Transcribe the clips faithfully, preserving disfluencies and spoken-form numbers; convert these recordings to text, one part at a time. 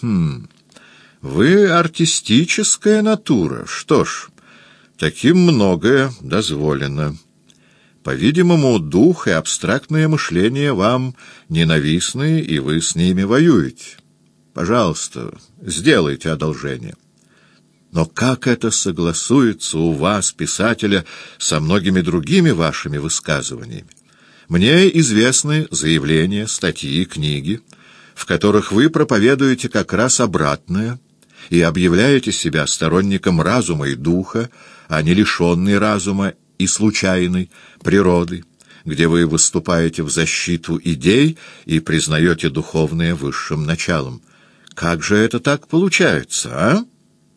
Хм, вы артистическая натура. Что ж, таким многое дозволено. По-видимому, дух и абстрактное мышление вам ненавистны, и вы с ними воюете. Пожалуйста, сделайте одолжение. Но как это согласуется у вас, писателя, со многими другими вашими высказываниями? Мне известны заявления, статьи, книги, в которых вы проповедуете как раз обратное и объявляете себя сторонником разума и духа, а не лишенный разума и случайной природы, где вы выступаете в защиту идей и признаете духовное высшим началом. Как же это так получается, а?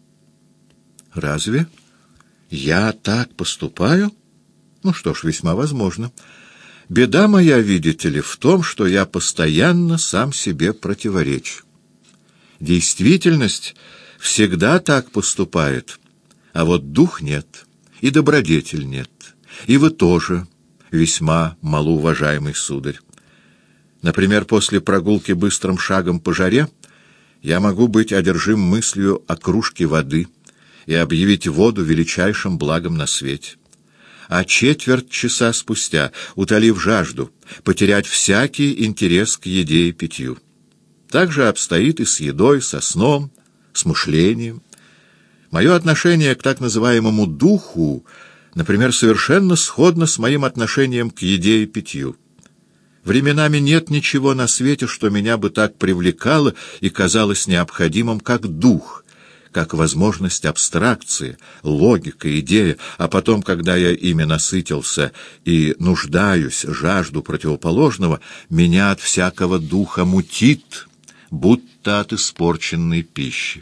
Разве я так поступаю? Ну что ж, весьма возможно. Беда моя, видите ли, в том, что я постоянно сам себе противоречу. Действительность всегда так поступает, а вот дух нет, и добродетель нет, и вы тоже, весьма малоуважаемый сударь. Например, после прогулки быстрым шагом по жаре я могу быть одержим мыслью о кружке воды и объявить воду величайшим благом на свете. А четверть часа спустя, утолив жажду, потерять всякий интерес к еде и питью. Так же обстоит и с едой, со сном, с мышлением. Мое отношение к так называемому духу, например, совершенно сходно с моим отношением к еде и питью. Временами нет ничего на свете, что меня бы так привлекало и казалось необходимым, как дух, как возможность абстракции, логика, идея, а потом, когда я ими насытился и нуждаюсь, жажду противоположного, меня от всякого духа мутит, будто от испорченной пищи.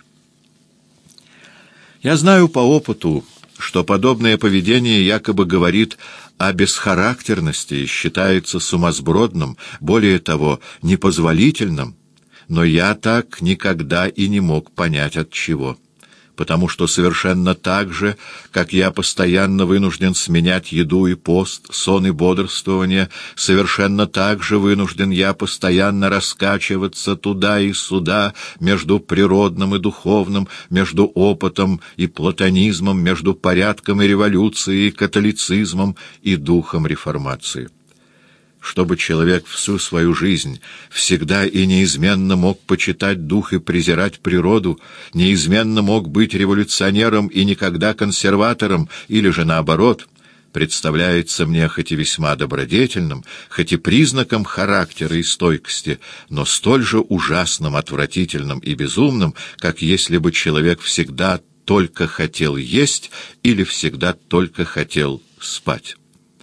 Я знаю по опыту, что подобное поведение якобы говорит о бесхарактерности и считается сумасбродным, более того, непозволительным, но я так никогда и не мог понять от чего. Потому что совершенно так же, как я постоянно вынужден сменять еду и пост, сон и бодрствование, совершенно так же вынужден я постоянно раскачиваться туда и сюда, между природным и духовным, между опытом и платонизмом, между порядком и революцией, католицизмом и духом реформации. Чтобы человек всю свою жизнь всегда и неизменно мог почитать дух и презирать природу, неизменно мог быть революционером и никогда консерватором, или же наоборот, представляется мне хоть и весьма добродетельным, хоть и признаком характера и стойкости, но столь же ужасным, отвратительным и безумным, как если бы человек всегда только хотел есть или всегда только хотел спать.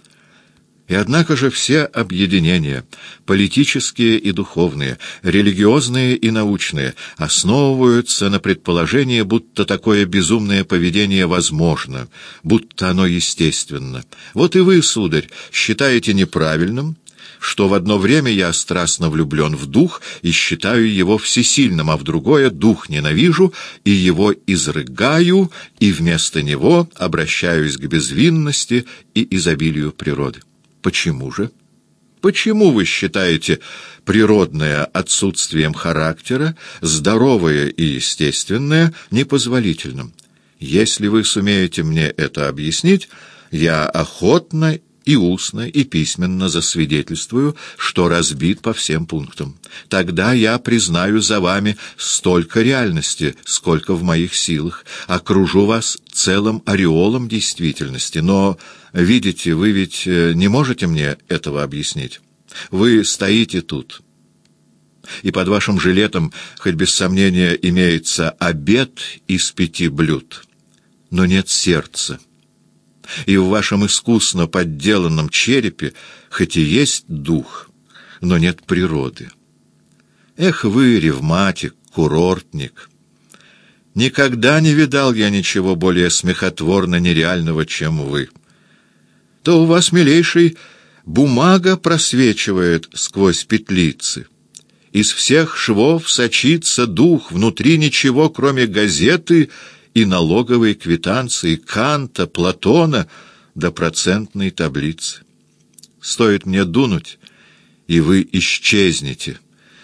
И однако же все объединения, политические и духовные, религиозные и научные, основываются на предположении, будто такое безумное поведение возможно, будто оно естественно. Вот и вы, сударь, считаете неправильным, что в одно время я страстно влюблен в дух и считаю его всесильным, а в другое дух ненавижу и его изрыгаю, и вместо него обращаюсь к безвинности и изобилию природы. Почему же? Почему вы считаете природное отсутствием характера, здоровое и естественное непозволительным? Если вы сумеете мне это объяснить, я охотно и устно, и письменно засвидетельствую, что разбит по всем пунктам. Тогда я признаю за вами столько реальности, сколько в моих силах, окружу вас целым ореолом действительности. Но, видите, вы ведь не можете мне этого объяснить. Вы стоите тут, и под вашим жилетом, хоть без сомнения, имеется обед из пяти блюд, но нет сердца. И в вашем искусно подделанном черепе хоть и есть дух, но нет природы. Эх вы, ревматик, курортник! Никогда не видал я ничего более смехотворно нереального, чем вы. То у вас, милейший, бумага просвечивает сквозь петлицы. Из всех швов сочится дух, внутри ничего, кроме газеты и налоговой квитанции, Канта, Платона до процентной таблицы. Стоит мне дунуть, и вы исчезнете.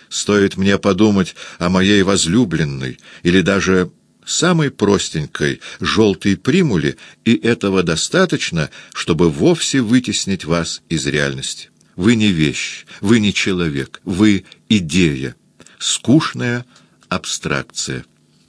Стоит мне подумать о моей возлюбленной или даже самой простенькой желтой примуле, и этого достаточно, чтобы вовсе вытеснить вас из реальности. Вы не вещь, вы не человек, вы идея, скучная абстракция.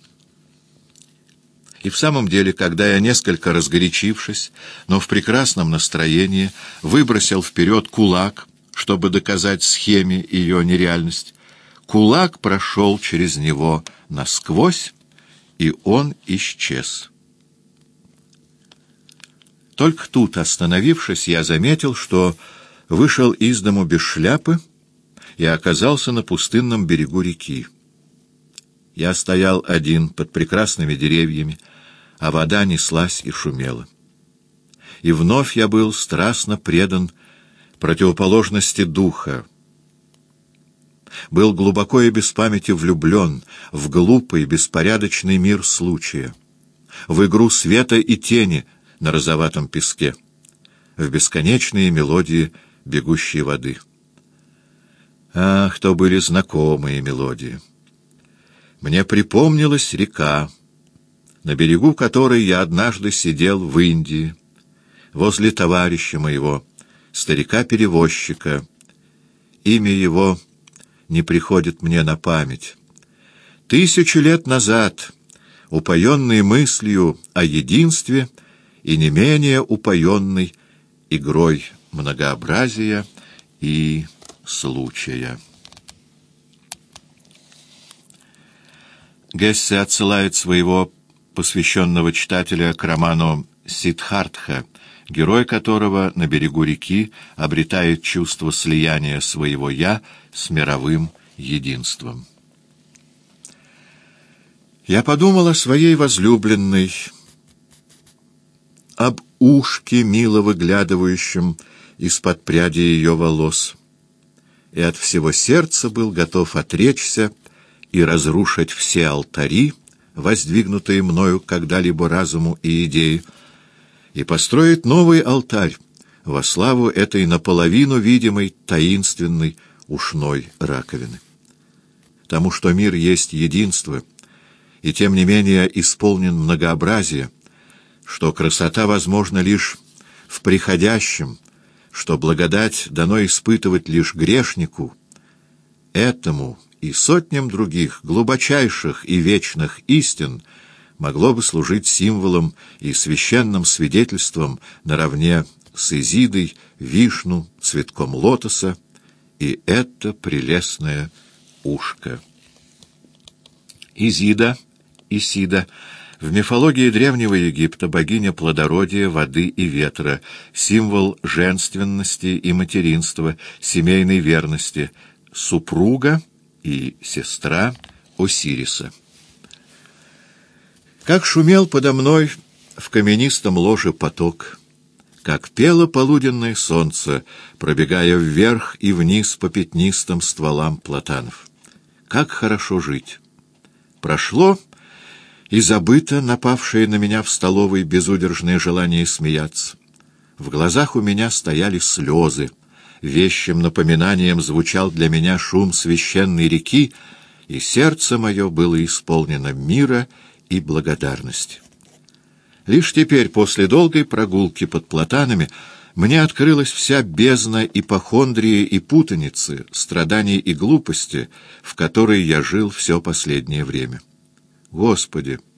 И в самом деле, когда я, несколько разгорячившись, но в прекрасном настроении, выбросил вперед кулак, чтобы доказать схеме ее нереальность, кулак прошел через него насквозь, и он исчез. Только тут, остановившись, я заметил, что вышел из дому без шляпы и оказался на пустынном берегу реки. Я стоял один под прекрасными деревьями, а вода неслась и шумела. И вновь я был страстно предан противоположности духа, был глубоко и без памяти влюблен в глупый, беспорядочный мир случая, в игру света и тени на розоватом песке, в бесконечные мелодии бегущей воды. Ах, то были знакомые мелодии! Мне припомнилась река, на берегу которой я однажды сидел в Индии, возле товарища моего, старика-перевозчика. Имя его не приходит мне на память. Тысячу лет назад, упоенный мыслью о единстве и не менее упоенный игрой многообразия и случая. Гессе отсылает своего посвященного читателя к роману Сиддхартха, герой которого на берегу реки обретает чувство слияния своего «я» с мировым единством. Я подумал о своей возлюбленной, об ушке, мило выглядывающем из-под пряди ее волос, и от всего сердца был готов отречься и разрушить все алтари, воздвигнутые мною когда-либо разуму и идее, и построить новый алтарь во славу этой наполовину видимой таинственной ушной раковины. Тому, что мир есть единство, и тем не менее исполнен многообразие, что красота возможна лишь в приходящем, что благодать дано испытывать лишь грешнику, этому и сотням других глубочайших и вечных истин могло бы служить символом и священным свидетельством наравне с Изидой, Вишну, цветком лотоса, и это прелестное ушко. Изида, Исида, в мифологии Древнего Египта богиня плодородия, воды и ветра, символ женственности и материнства, семейной верности, супруга и сестра Осириса. Как шумел подо мной в каменистом ложе поток, как пело полуденное солнце, пробегая вверх и вниз по пятнистым стволам платанов. Как хорошо жить! Прошло и забыто напавшее на меня в столовой безудержное желание смеяться. В глазах у меня стояли слезы, вещим напоминанием звучал для меня шум священной реки, и сердце мое было исполнено мира и благодарности. Лишь теперь, после долгой прогулки под платанами, мне открылась вся бездна ипохондрии и путаницы, страданий и глупости, в которой я жил все последнее время. Господи!